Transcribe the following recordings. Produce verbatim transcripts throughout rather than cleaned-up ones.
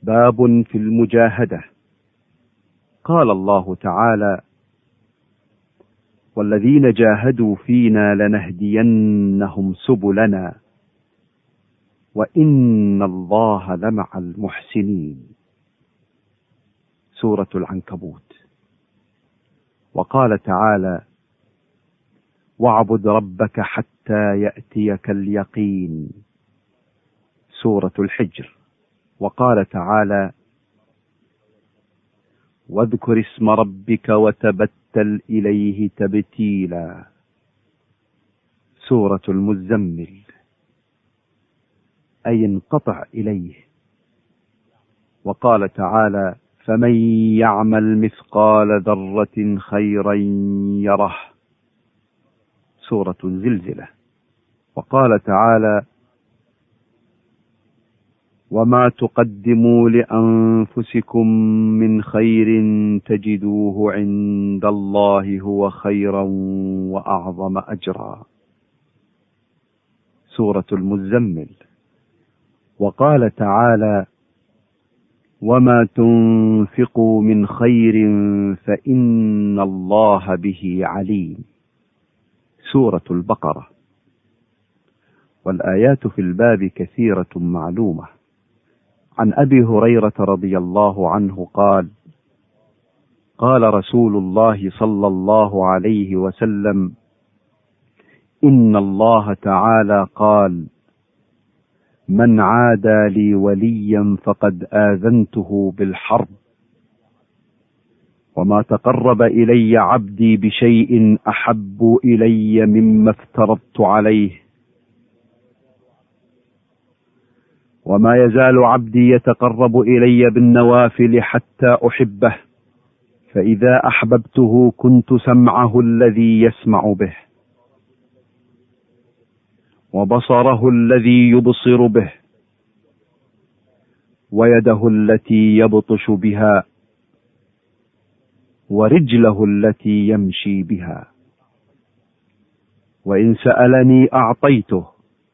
باب في المجاهدة. قال الله تعالى: والذين جاهدوا فينا لنهدينهم سبلنا وإن الله لمع المحسنين. سورة العنكبوت. وقال تعالى: واعبد ربك حتى يأتيك اليقين. سورة الحجر. وقال تعالى: واذكر اسم ربك وتبتل إليه تبتيلا. سورة المزمل، أي انقطع إليه. وقال تعالى: فمن يعمل مثقال ذرة خيرا يره. سورة الزلزلة. وقال تعالى: وما تقدموا لأنفسكم من خير تجدوه عند الله هو خيرا وأعظم أجرا. سورة المزمل. وقال تعالى: وما تنفقوا من خير فإن الله به عليم. سورة البقرة. والآيات في الباب كثيرة معلومة. عن أبي هريرة رضي الله عنه قال: قال رسول الله صلى الله عليه وسلم: إن الله تعالى قال: من عادى لي وليا فقد آذنته بالحرب، وما تقرب إلي عبدي بشيء أحب إلي مما افترضت عليه، وما يزال عبدي يتقرب إلي بالنوافل حتى أحبه، فإذا أحببته كنت سمعه الذي يسمع به، وبصره الذي يبصر به، ويده التي يبطش بها، ورجله التي يمشي بها، وإن سألني أعطيته،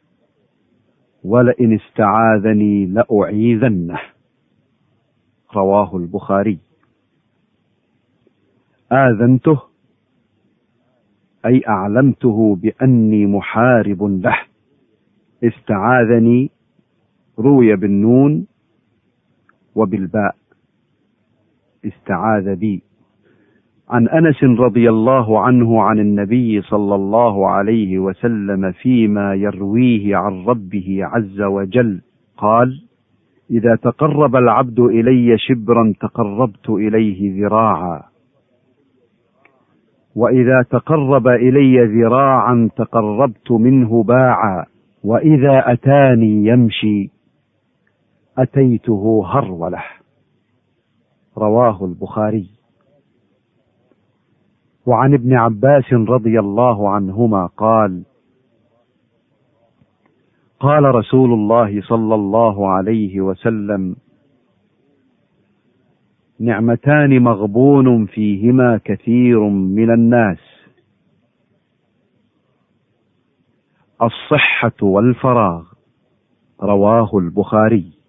ولئن استعاذني لأعيذنه. رواه البخاري. آذنته أي أعلمته بأني محارب له. استعاذني روي بالنون وبالباء، استعاذ بي. عن أنس رضي الله عنه عن النبي صلى الله عليه وسلم فيما يرويه عن ربه عز وجل قال: إذا تقرب العبد إلي شبرا تقربت إليه ذراعا، وإذا تقرب إلي ذراعا تقربت منه باعا، وإذا أتاني يمشي أتيته هرولة. رواه البخاري. وعن ابن عباس رضي الله عنهما قال: قال رسول الله صلى الله عليه وسلم: نعمتان مغبون فيهما كثير من الناس، الصحة والفراغ. رواه البخاري.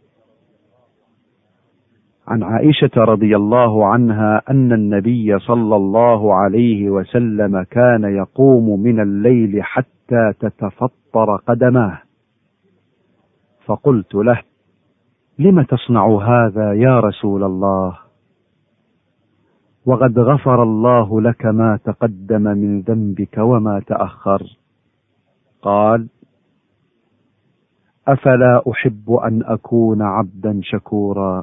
عن عائشة رضي الله عنها أن النبي صلى الله عليه وسلم كان يقوم من الليل حتى تتفطر قدماه، فقلت له: لم تصنع هذا يا رسول الله؟ وقد غفر الله لك ما تقدم من ذنبك وما تأخر. قال: أفلا أحب أن أكون عبدا شكورا.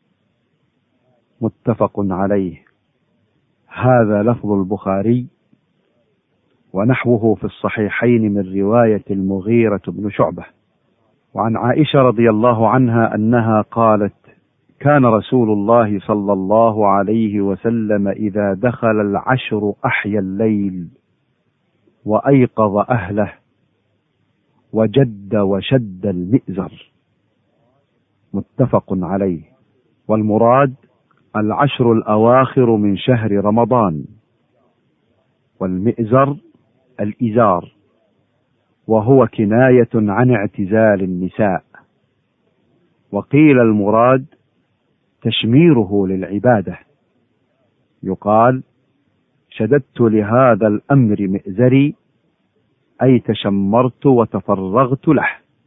متفق عليه. هذا لفظ البخاري، ونحوه في الصحيحين من رواية المغيرة بن شعبة. وعن عائشة رضي الله عنها أنها قالت: كان رسول الله صلى الله عليه وسلم إذا دخل العشر أحيا الليل وأيقظ أهله وجد وشد المئزر. متفق عليه. والمراد العشر الأواخر من شهر رمضان، والمئزر الإزار، وهو كناية عن اعتزال النساء. وقيل المراد تشميره للعبادة. يقال: شددت لهذا الأمر مئزري، أي تشمرت وتفرغت له.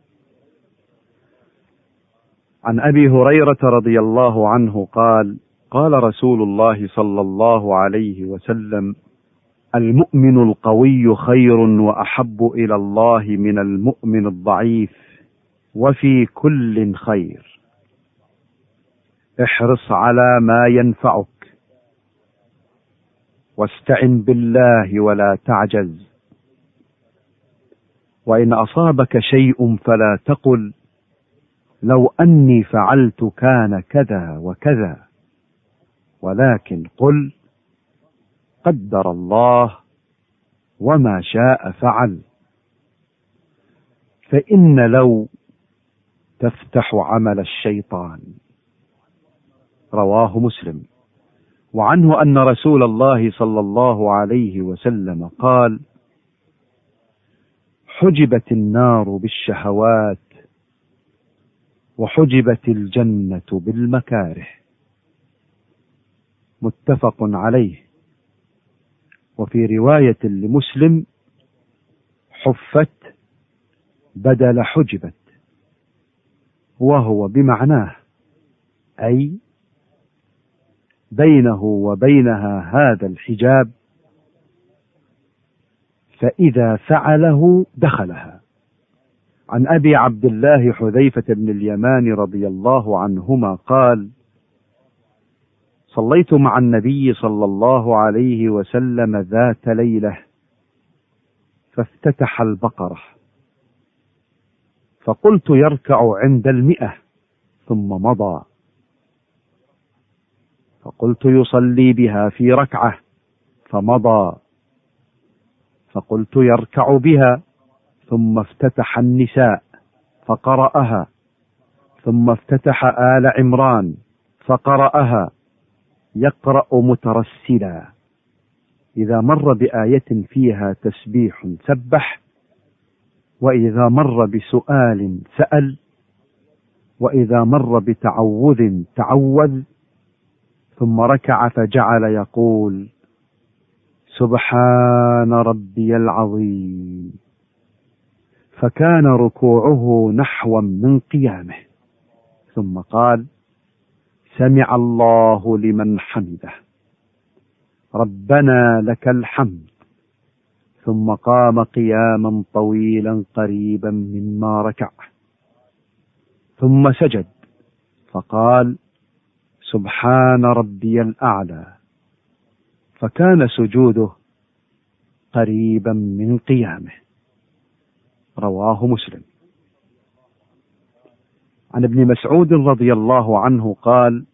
عن أبي هريرة رضي الله عنه قال: قال رسول الله صلى الله عليه وسلم: المؤمن القوي خير وأحب إلى الله من المؤمن الضعيف، وفي كل خير. احرص على ما ينفعك، واستعن بالله ولا تعجز. وإن أصابك شيء فلا تقل لو أني فعلت كان كذا وكذا، ولكن قل قدر الله وما شاء فعل. فإن لو تفتح عمل الشيطان. رواه مسلم. وعنه أن رسول الله صلى الله عليه وسلم قال: حجبت النار بالشهوات، وحجبت الجنة بالمكاره. متفق عليه. وفي رواية لمسلم: حفت بدل حجبت، وهو بمعناه، أي بينه وبينها هذا الحجاب، فإذا فعله دخلها. عن أبي عبد الله حذيفة بن اليمان رضي الله عنهما قال: صليت مع النبي صلى الله عليه وسلم ذات ليلة، فافتتح البقرة، فقلت يركع عند المئة، ثم مضى، فقلت يصلي بها في ركعة، فمضى، فقلت يركع بها، ثم افتتح النساء فقرأها، ثم افتتح آل عمران فقرأها، يقرأ مترسلا، إذا مر بآية فيها تسبيح سبح، وإذا مر بسؤال سأل، وإذا مر بتعوذ تعوذ، ثم ركع فجعل يقول: سبحان ربي العظيم، فكان ركوعه نحوا من قيامه، ثم قال: سمع الله لمن حمده، ربنا لك الحمد، ثم قام قياما طويلا قريبا مما ركع، ثم سجد فقال: سبحان ربي الأعلى، فكان سجوده قريبا من قيامه. رواه مسلم. عن ابن مسعود رضي الله عنه قال: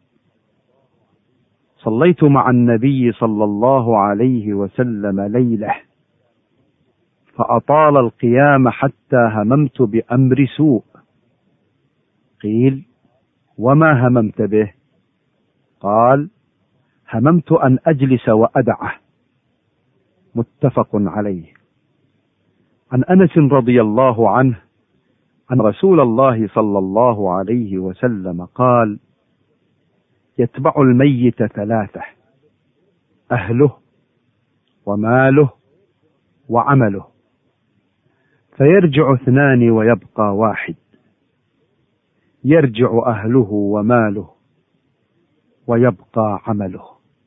صليت مع النبي صلى الله عليه وسلم ليلة، فأطال القيام حتى هممت بأمر سوء. قيل: وما هممت به؟ قال: هممت أن أجلس وأدعه. متفق عليه. عن أنس رضي الله عنه أن رسول الله صلى الله عليه وسلم قال: يتبع الميت ثلاثة: أهله وماله وعمله، فيرجع اثنان ويبقى واحد. يرجع أهله وماله ويبقى عمله.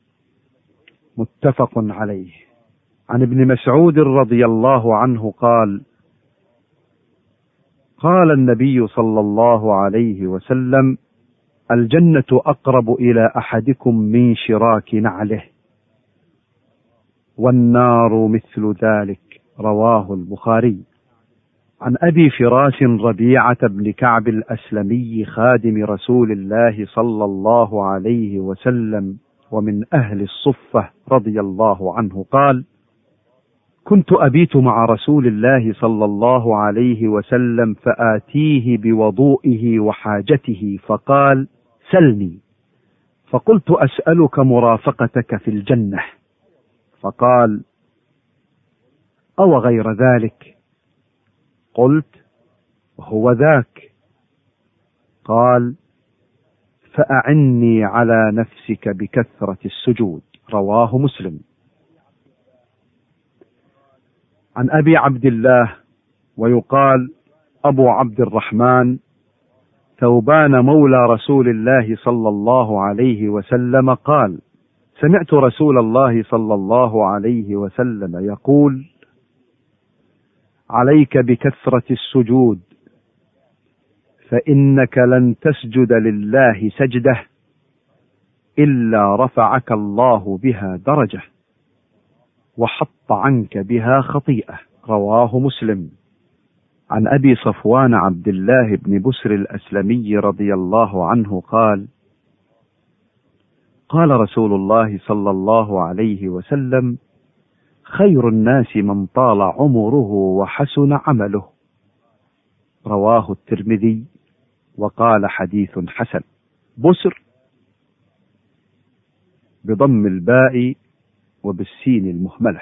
متفق عليه. عن ابن مسعود رضي الله عنه قال: قال النبي صلى الله عليه وسلم: الجنة أقرب إلى أحدكم من شراك نعله، والنار مثل ذلك. رواه البخاري. عن أبي فراس ربيعة بن كعب الأسلمي خادم رسول الله صلى الله عليه وسلم ومن أهل الصفة رضي الله عنه قال: كنت أبيت مع رسول الله صلى الله عليه وسلم، فآتيه بوضوئه وحاجته، فقال: سلني. فقلت: أسألك مرافقتك في الجنة. فقال: أو غير ذلك؟ قلت: هو ذاك. قال: فأعني على نفسك بكثرة السجود. رواه مسلم. عن أبي عبد الله ويقال أبو عبد الرحمن ثوبان مولى رسول الله صلى الله عليه وسلم قال: سمعت رسول الله صلى الله عليه وسلم يقول: عليك بكثرة السجود، فإنك لن تسجد لله سجدة إلا رفعك الله بها درجة وحط عنك بها خطيئة. رواه مسلم. عن أبي صفوان عبد الله بن بسر الأسلمي رضي الله عنه قال: قال رسول الله صلى الله عليه وسلم: خير الناس من طال عمره وحسن عمله. رواه الترمذي وقال حديث حسن. بسر بضم الباء وبالسين المهملة.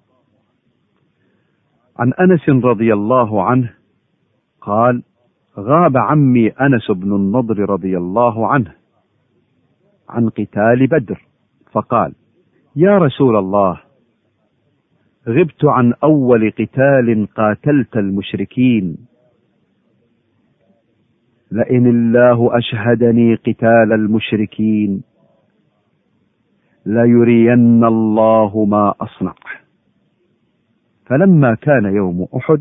عن أنس رضي الله عنه قال: غاب عمي أنس بن النضر رضي الله عنه عن قتال بدر، فقال: يا رسول الله، غبت عن أول قتال قاتلت المشركين، لئن الله أشهدني قتال المشركين ليرين الله ما أصنع. فلما كان يوم أحد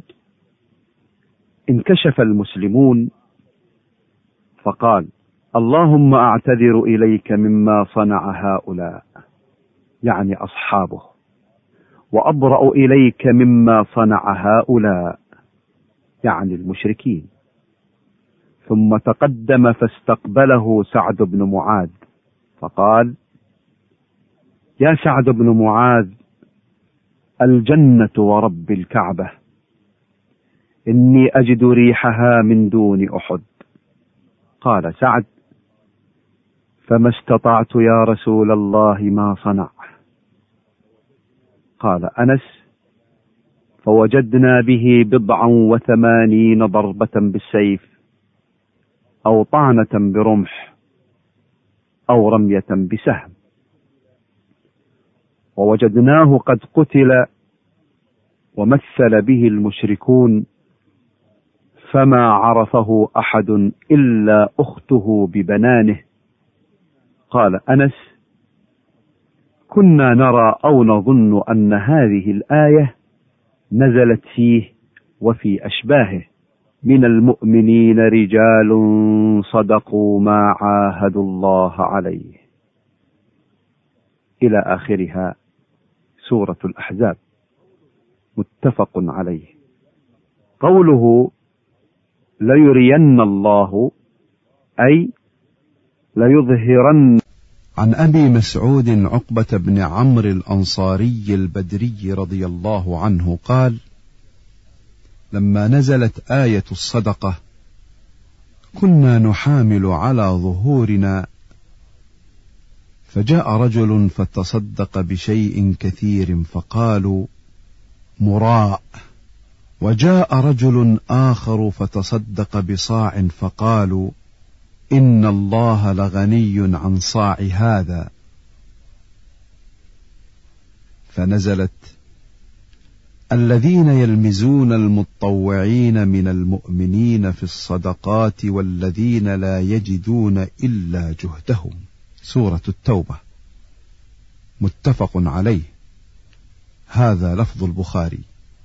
انكشف المسلمون فقال: اللهم أعتذر إليك مما صنع هؤلاء، يعني أصحابه، وأبرأ إليك مما صنع هؤلاء، يعني المشركين. ثم تقدم فاستقبله سعد بن معاذ فقال: يا سعد بن معاذ، الجنة ورب الكعبة، إني أجد ريحها من دون أحد. قال سعد: فما استطعت يا رسول الله ما صنع. قال أنس: فوجدنا به بضعا وثمانين ضربة بالسيف، أو طعنة برمح، أو رمية بسهم، ووجدناه قد قتل ومثل به المشركون، فما عرفه أحد إلا أخته ببنانه. قال أنس: كنا نرى أو نظن أن هذه الآية نزلت فيه وفي أشباهه: من المؤمنين رجال صدقوا ما عاهدوا الله عليه، إلى آخرها. سورة الأحزاب. متفق عليه. قوله ليرين الله أي ليظهرن. عن أبي مسعود عقبة بن عمرو الأنصاري البدري رضي الله عنه قال: لما نزلت آية الصدقة كنا نحامل على ظهورنا، فجاء رجل فتصدق بشيء كثير فقالوا مراء، وجاء رجل آخر فتصدق بصاع فقالوا إن الله لغني عن صاع هذا. فنزلت: الذين يلمزون المتطوعين من المؤمنين في الصدقات والذين لا يجدون إلا جهدهم. سورة التوبة. متفق عليه. هذا لفظ البخاري.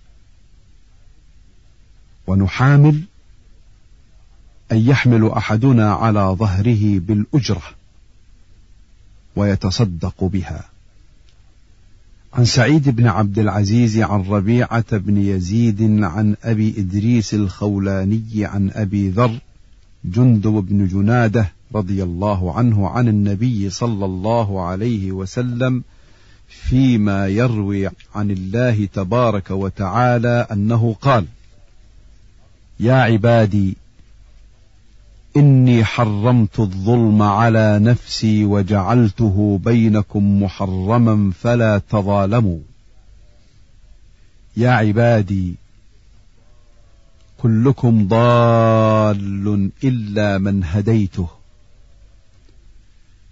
ونحامل أن يحمل أحدنا على ظهره بالأجرة ويتصدق بها. عن سعيد بن عبد العزيز عن ربيعة بن يزيد عن أبي إدريس الخولاني عن أبي ذر جندب بن جنادة رضي الله عنه عن النبي صلى الله عليه وسلم فيما يروي عن الله تبارك وتعالى أنه قال: يا عبادي إني حرمت الظلم على نفسي وجعلته بينكم محرما فلا تظالموا. يا عبادي كلكم ضال إلا من هديته،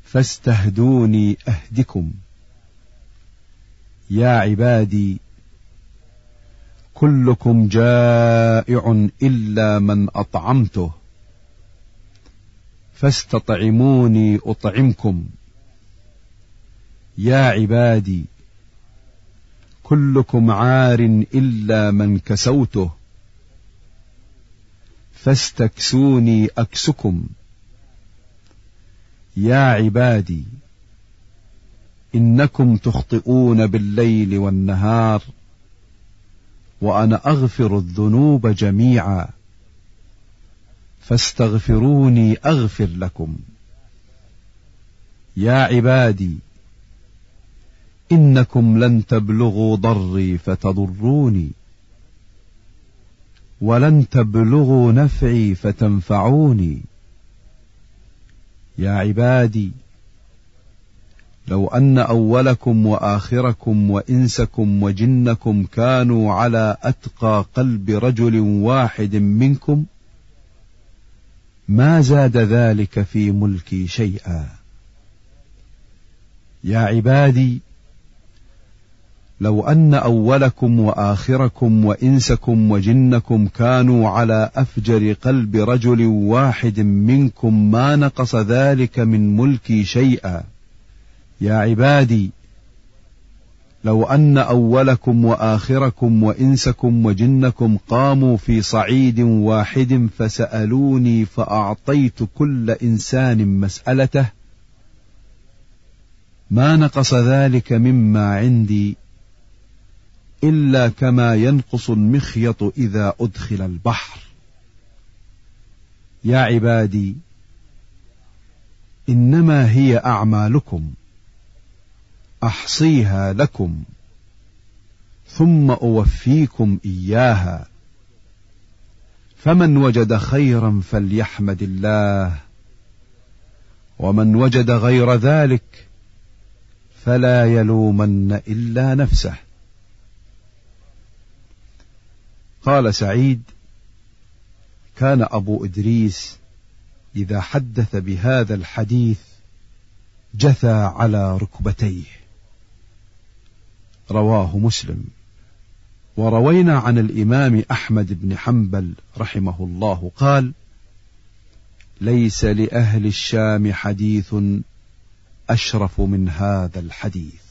فاستهدوني أهدكم. يا عبادي كلكم جائع إلا من أطعمته، فاستطعموني أطعمكم. يا عبادي كلكم عار إلا من كسوته، فاستكسوني أكسكم. يا عبادي إنكم تخطئون بالليل والنهار، وأنا أغفر الذنوب جميعا، فاستغفروني أغفر لكم. يا عبادي إنكم لن تبلغوا ضري فتضروني، ولن تبلغوا نفعي فتنفعوني. يا عبادي لو أن أولكم وآخركم وإنسكم وجنكم كانوا على أتقى قلب رجل واحد منكم ما زاد ذلك في ملكي شيئا. يا عبادي لو أن أولكم وآخركم وإنسكم وجنكم كانوا على أفجر قلب رجل واحد منكم ما نقص ذلك من ملكي شيئا. يا عبادي لو أن أولكم وآخركم وإنسكم وجنكم قاموا في صعيد واحد فسألوني فأعطيت كل إنسان مسألته ما نقص ذلك مما عندي إلا كما ينقص المخيط إذا أدخل البحر. يا عبادي إنما هي أعمالكم أحصيها لكم ثم أوفيكم إياها، فمن وجد خيرا فليحمد الله، ومن وجد غير ذلك فلا يلومن إلا نفسه. قال سعيد: كان أبو إدريس إذا حدث بهذا الحديث جثى على ركبتيه. رواه مسلم. وروينا عن الإمام أحمد بن حنبل رحمه الله قال: ليس لأهل الشام حديث أشرف من هذا الحديث.